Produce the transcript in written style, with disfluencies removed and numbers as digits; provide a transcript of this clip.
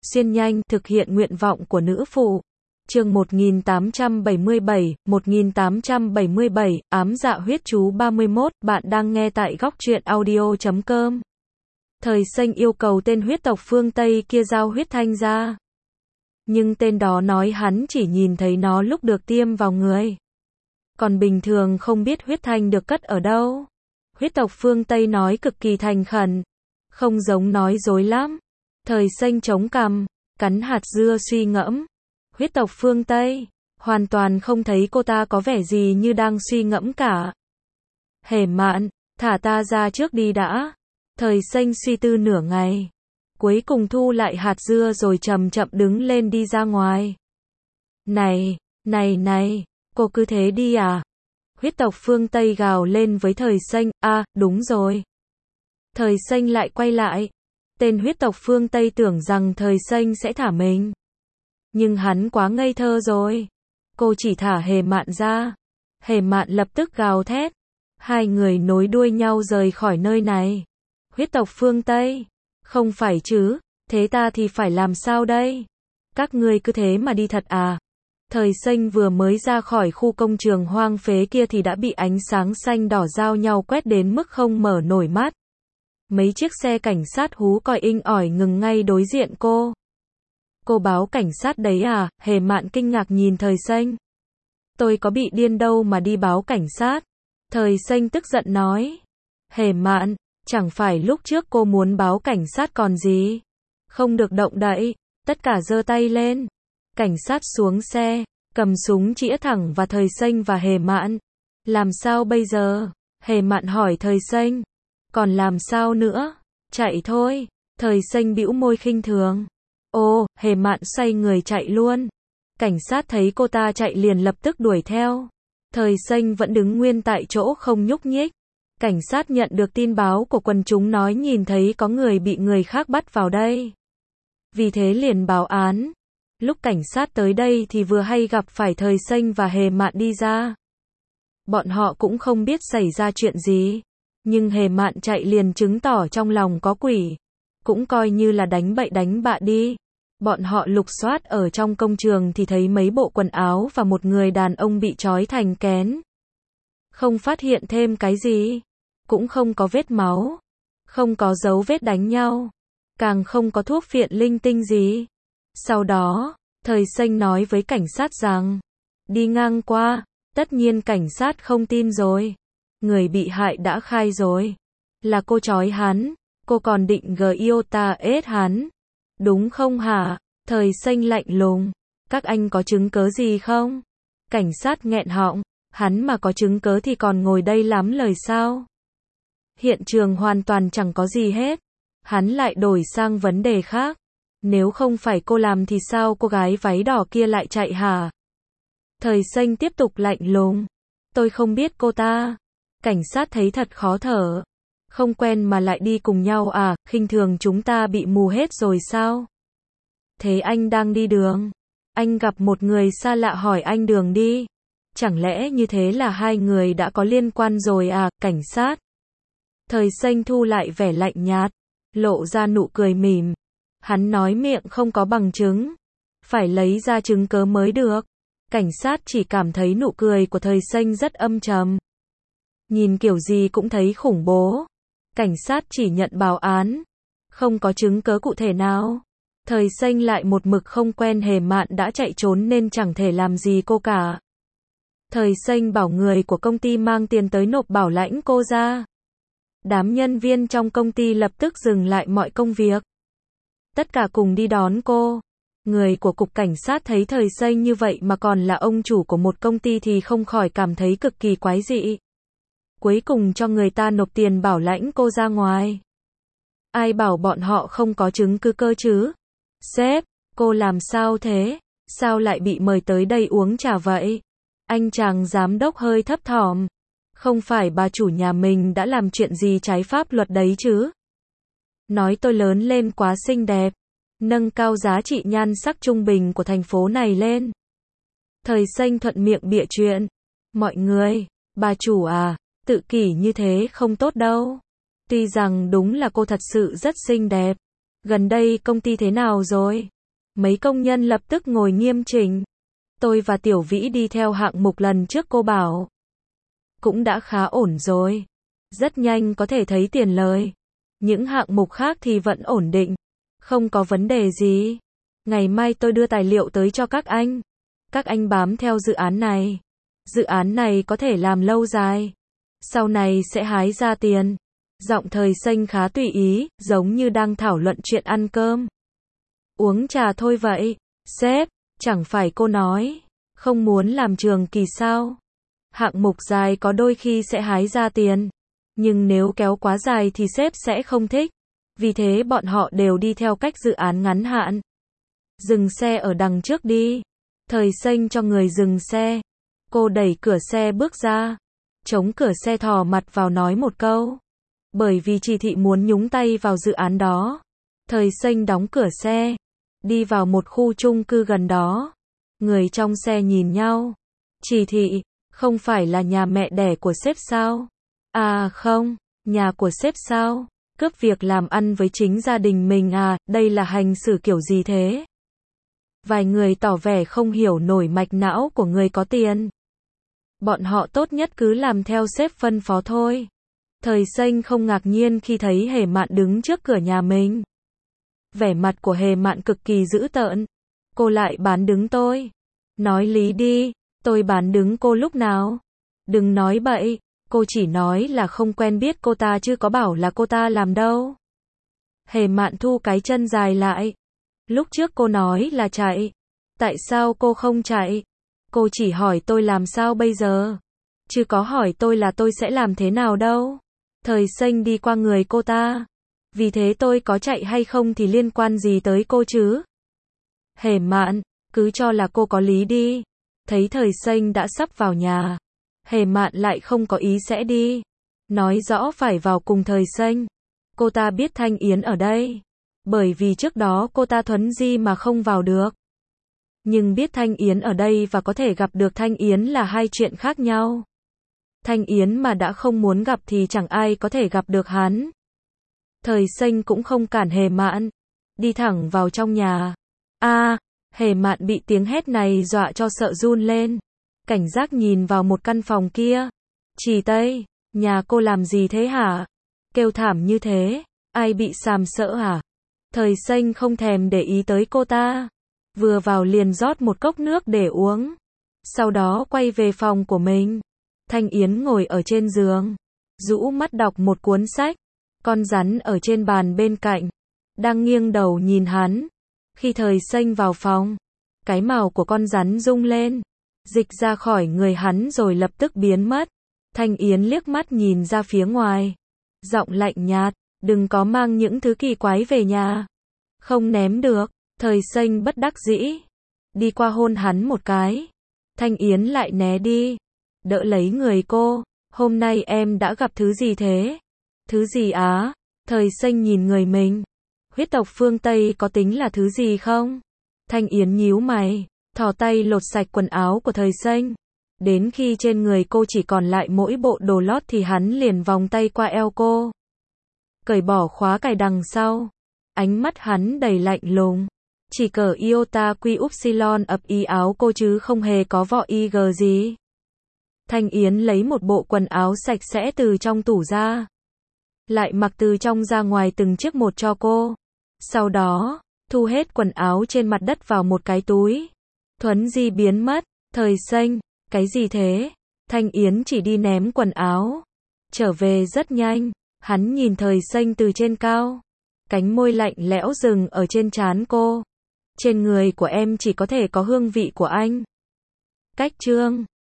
xuyên nhanh, thực hiện nguyện vọng của nữ phụ. Chương 1877, ám dạ huyết chú 31, bạn đang nghe tại góc truyện audio.com. Thời Xanh yêu cầu tên huyết tộc phương Tây kia giao huyết thanh ra. Nhưng tên đó nói hắn chỉ nhìn thấy nó lúc được tiêm vào người. Còn bình thường không biết huyết thanh được cất ở đâu. Huyết tộc phương Tây nói cực kỳ thành khẩn. Không giống nói dối lắm. Thời Xanh chống cằm, cắn hạt dưa suy ngẫm. Huyết tộc phương Tây, hoàn toàn không thấy cô ta có vẻ gì như đang suy ngẫm cả. Hề Mạn, thả ta ra trước đi đã. Thời Xanh suy tư nửa ngày. Cuối cùng thu lại hạt dưa rồi chậm chậm đứng lên đi ra ngoài. Này, cô cứ thế đi à? Huyết tộc phương Tây gào lên với Thời Xanh, đúng rồi. Thời Xanh lại quay lại. Tên huyết tộc phương Tây tưởng rằng Thời Xanh sẽ thả mình. Nhưng hắn quá ngây thơ rồi. Cô chỉ thả Hề Mạn ra. Hề Mạn lập tức gào thét. Hai người nối đuôi nhau rời khỏi nơi này. Huyết tộc phương Tây. Không phải chứ, thế ta thì phải làm sao đây? Các ngươi cứ thế mà đi thật à? Thời Xanh vừa mới ra khỏi khu công trường hoang phế kia thì đã bị ánh sáng xanh đỏ giao nhau quét đến mức không mở nổi mắt. Mấy chiếc xe cảnh sát hú còi inh ỏi ngừng ngay đối diện cô. Cô báo cảnh sát đấy à? Hề Mạn kinh ngạc nhìn Thời Xanh. Tôi có bị điên đâu mà đi báo cảnh sát. Thời Xanh tức giận nói. Hề Mạn, chẳng phải lúc trước cô muốn báo cảnh sát còn gì? Không được động đậy, tất cả giơ tay lên. Cảnh sát xuống xe, cầm súng chĩa thẳng vào Thời Xanh và Hề Mạn. Làm sao bây giờ? Hề Mạn hỏi Thời Xanh. Còn làm sao nữa? Chạy thôi. Thời Xanh bĩu môi khinh thường. Ô, Hề Mạn xoay người chạy luôn. Cảnh sát thấy cô ta chạy liền lập tức đuổi theo. Thời Xanh vẫn đứng nguyên tại chỗ không nhúc nhích. Cảnh sát nhận được tin báo của quần chúng nói nhìn thấy có người bị người khác bắt vào đây. Vì thế liền báo án. Lúc cảnh sát tới đây thì vừa hay gặp phải Thời Xanh và Hề Mạn đi ra. Bọn họ cũng không biết xảy ra chuyện gì. Nhưng Hề Mạn chạy liền chứng tỏ trong lòng có quỷ. Cũng coi như là đánh bậy đánh bạ đi. Bọn họ lục soát ở trong công trường thì thấy mấy bộ quần áo và một người đàn ông bị trói thành kén. Không phát hiện thêm cái gì. Cũng không có vết máu. Không có dấu vết đánh nhau. Càng không có thuốc phiện linh tinh gì. Sau đó, Thời Xanh nói với cảnh sát rằng, đi ngang qua, tất nhiên cảnh sát không tin rồi. Người bị hại đã khai rồi. Là cô trói hắn, cô còn định giota ết hắn. Đúng không hả? Thời Xanh lạnh lùng. Các anh có chứng cớ gì không? Cảnh sát nghẹn họng. Hắn mà có chứng cớ thì còn ngồi đây lắm lời sao? Hiện trường hoàn toàn chẳng có gì hết. Hắn lại đổi sang vấn đề khác. Nếu không phải cô làm thì sao cô gái váy đỏ kia lại chạy hả? Thời Xanh tiếp tục lạnh lùng. Tôi không biết cô ta. Cảnh sát thấy thật khó thở. Không quen mà lại đi cùng nhau à, khinh thường chúng ta bị mù hết rồi sao? Thế anh đang đi đường. Anh gặp một người xa lạ hỏi anh đường đi. Chẳng lẽ như thế là hai người đã có liên quan rồi à, cảnh sát? Thời Xanh thu lại vẻ lạnh nhạt, lộ ra nụ cười mỉm. Hắn nói miệng không có bằng chứng. Phải lấy ra chứng cớ mới được. Cảnh sát chỉ cảm thấy nụ cười của Thời Xanh rất âm trầm. Nhìn kiểu gì cũng thấy khủng bố. Cảnh sát chỉ nhận báo án. Không có chứng cớ cụ thể nào. Thời Xanh lại một mực không quen Hề Mạn đã chạy trốn nên chẳng thể làm gì cô cả. Thời Xanh bảo người của công ty mang tiền tới nộp bảo lãnh cô ra. Đám nhân viên trong công ty lập tức dừng lại mọi công việc. Tất cả cùng đi đón cô. Người của cục cảnh sát thấy Thời Xanh như vậy mà còn là ông chủ của một công ty thì không khỏi cảm thấy cực kỳ quái dị. Cuối cùng cho người ta nộp tiền bảo lãnh cô ra ngoài. Ai bảo bọn họ không có chứng cứ cơ chứ? Sếp, cô làm sao thế? Sao lại bị mời tới đây uống trà vậy? Anh chàng giám đốc hơi thấp thỏm. Không phải bà chủ nhà mình đã làm chuyện gì trái pháp luật đấy chứ? Nói tôi lớn lên quá xinh đẹp. Nâng cao giá trị nhan sắc trung bình của thành phố này lên. Thời Xanh thuận miệng bịa chuyện. Mọi người, bà chủ à, tự kỷ như thế không tốt đâu. Tuy rằng đúng là cô thật sự rất xinh đẹp. Gần đây công ty thế nào rồi? Mấy công nhân lập tức ngồi nghiêm chỉnh. Tôi và Tiểu Vĩ đi theo hạng mục lần trước cô bảo. Cũng đã khá ổn rồi. Rất nhanh có thể thấy tiền lời. Những hạng mục khác thì vẫn ổn định. Không có vấn đề gì. Ngày mai tôi đưa tài liệu tới cho các anh. Các anh bám theo dự án này. Dự án này có thể làm lâu dài. Sau này sẽ hái ra tiền. Giọng Thời Xanh khá tùy ý, giống như đang thảo luận chuyện ăn cơm. Uống trà thôi vậy. Sếp, chẳng phải cô nói, không muốn làm trường kỳ sao? Hạng mục dài có đôi khi sẽ hái ra tiền. Nhưng nếu kéo quá dài thì sếp sẽ không thích. Vì thế bọn họ đều đi theo cách dự án ngắn hạn. Dừng xe ở đằng trước đi. Thời Xanh cho người dừng xe. Cô đẩy cửa xe bước ra. Chống cửa xe thò mặt vào nói một câu. Bởi vì chỉ thị muốn nhúng tay vào dự án đó. Thời Xanh đóng cửa xe. Đi vào một khu chung cư gần đó. Người trong xe nhìn nhau. Chỉ thị, không phải là nhà mẹ đẻ của sếp sao? À không, nhà của sếp sao? Cướp việc làm ăn với chính gia đình mình à, đây là hành xử kiểu gì thế? Vài người tỏ vẻ không hiểu nổi mạch não của người có tiền. Bọn họ tốt nhất cứ làm theo sếp phân phó thôi. Thời Xanh không ngạc nhiên khi thấy Hề Mạn đứng trước cửa nhà mình. Vẻ mặt của Hề Mạn cực kỳ dữ tợn. Cô lại bán đứng tôi. Nói lý đi, tôi bán đứng cô lúc nào? Đừng nói bậy, cô chỉ nói là không quen biết cô ta chứ có bảo là cô ta làm đâu. Hề Mạn thu cái chân dài lại. Lúc trước cô nói là chạy. Tại sao cô không chạy? Cô chỉ hỏi tôi làm sao bây giờ. Chứ có hỏi tôi là tôi sẽ làm thế nào đâu. Thời Xanh đi qua người cô ta. Vì thế tôi có chạy hay không thì liên quan gì tới cô chứ? Hề Mạn, cứ cho là cô có lý đi. Thấy Thời Xanh đã sắp vào nhà. Hề Mạn lại không có ý sẽ đi. Nói rõ phải vào cùng Thời Xanh. Cô ta biết Thanh Yến ở đây. Bởi vì trước đó cô ta thuấn di mà không vào được. Nhưng biết Thanh Yến ở đây và có thể gặp được Thanh Yến là hai chuyện khác nhau. Thanh Yến mà đã không muốn gặp thì chẳng ai có thể gặp được hắn. Thời Xanh cũng không cản Hề Mạn. Đi thẳng vào trong nhà. Hề Mạn bị tiếng hét này dọa cho sợ run lên. Cảnh giác nhìn vào một căn phòng kia. Chỉ Tây, nhà cô làm gì thế hả? Kêu thảm như thế, ai bị sàm sỡ hả? Thời Xanh không thèm để ý tới cô ta. Vừa vào liền rót một cốc nước để uống. Sau đó quay về phòng của mình. Thanh Yến ngồi ở trên giường. Rũ mắt đọc một cuốn sách. Con rắn ở trên bàn bên cạnh. Đang nghiêng đầu nhìn hắn. Khi Thời Xanh vào phòng. Cái mào của con rắn rung lên. Dịch ra khỏi người hắn rồi lập tức biến mất. Thanh Yến liếc mắt nhìn ra phía ngoài. Giọng lạnh nhạt. Đừng có mang những thứ kỳ quái về nhà. Không ném được. Thời Xanh bất đắc dĩ. Đi qua hôn hắn một cái. Thanh Yến lại né đi. Đỡ lấy người cô. Hôm nay em đã gặp thứ gì thế? Thứ gì á? Thời Xanh nhìn người mình. Huyết tộc phương Tây có tính là thứ gì không? Thanh Yến nhíu mày. Thò tay lột sạch quần áo của Thời Xanh. Đến khi trên người cô chỉ còn lại mỗi bộ đồ lót thì hắn liền vòng tay qua eo cô. Cởi bỏ khóa cài đằng sau. Ánh mắt hắn đầy lạnh lùng. Chỉ cờ iota quy upsilon ập y áo cô chứ không hề có vỏ ig gì. Thanh Yến lấy một bộ quần áo sạch sẽ từ trong tủ ra. Lại mặc từ trong ra ngoài từng chiếc một cho cô. Sau đó, thu hết quần áo trên mặt đất vào một cái túi. Thuấn di biến mất. Thời Xanh, cái gì thế? Thanh Yến chỉ đi ném quần áo. Trở về rất nhanh. Hắn nhìn Thời Xanh từ trên cao. Cánh môi lạnh lẽo dừng ở trên trán cô. Trên người của em chỉ có thể có hương vị của anh. Cách chương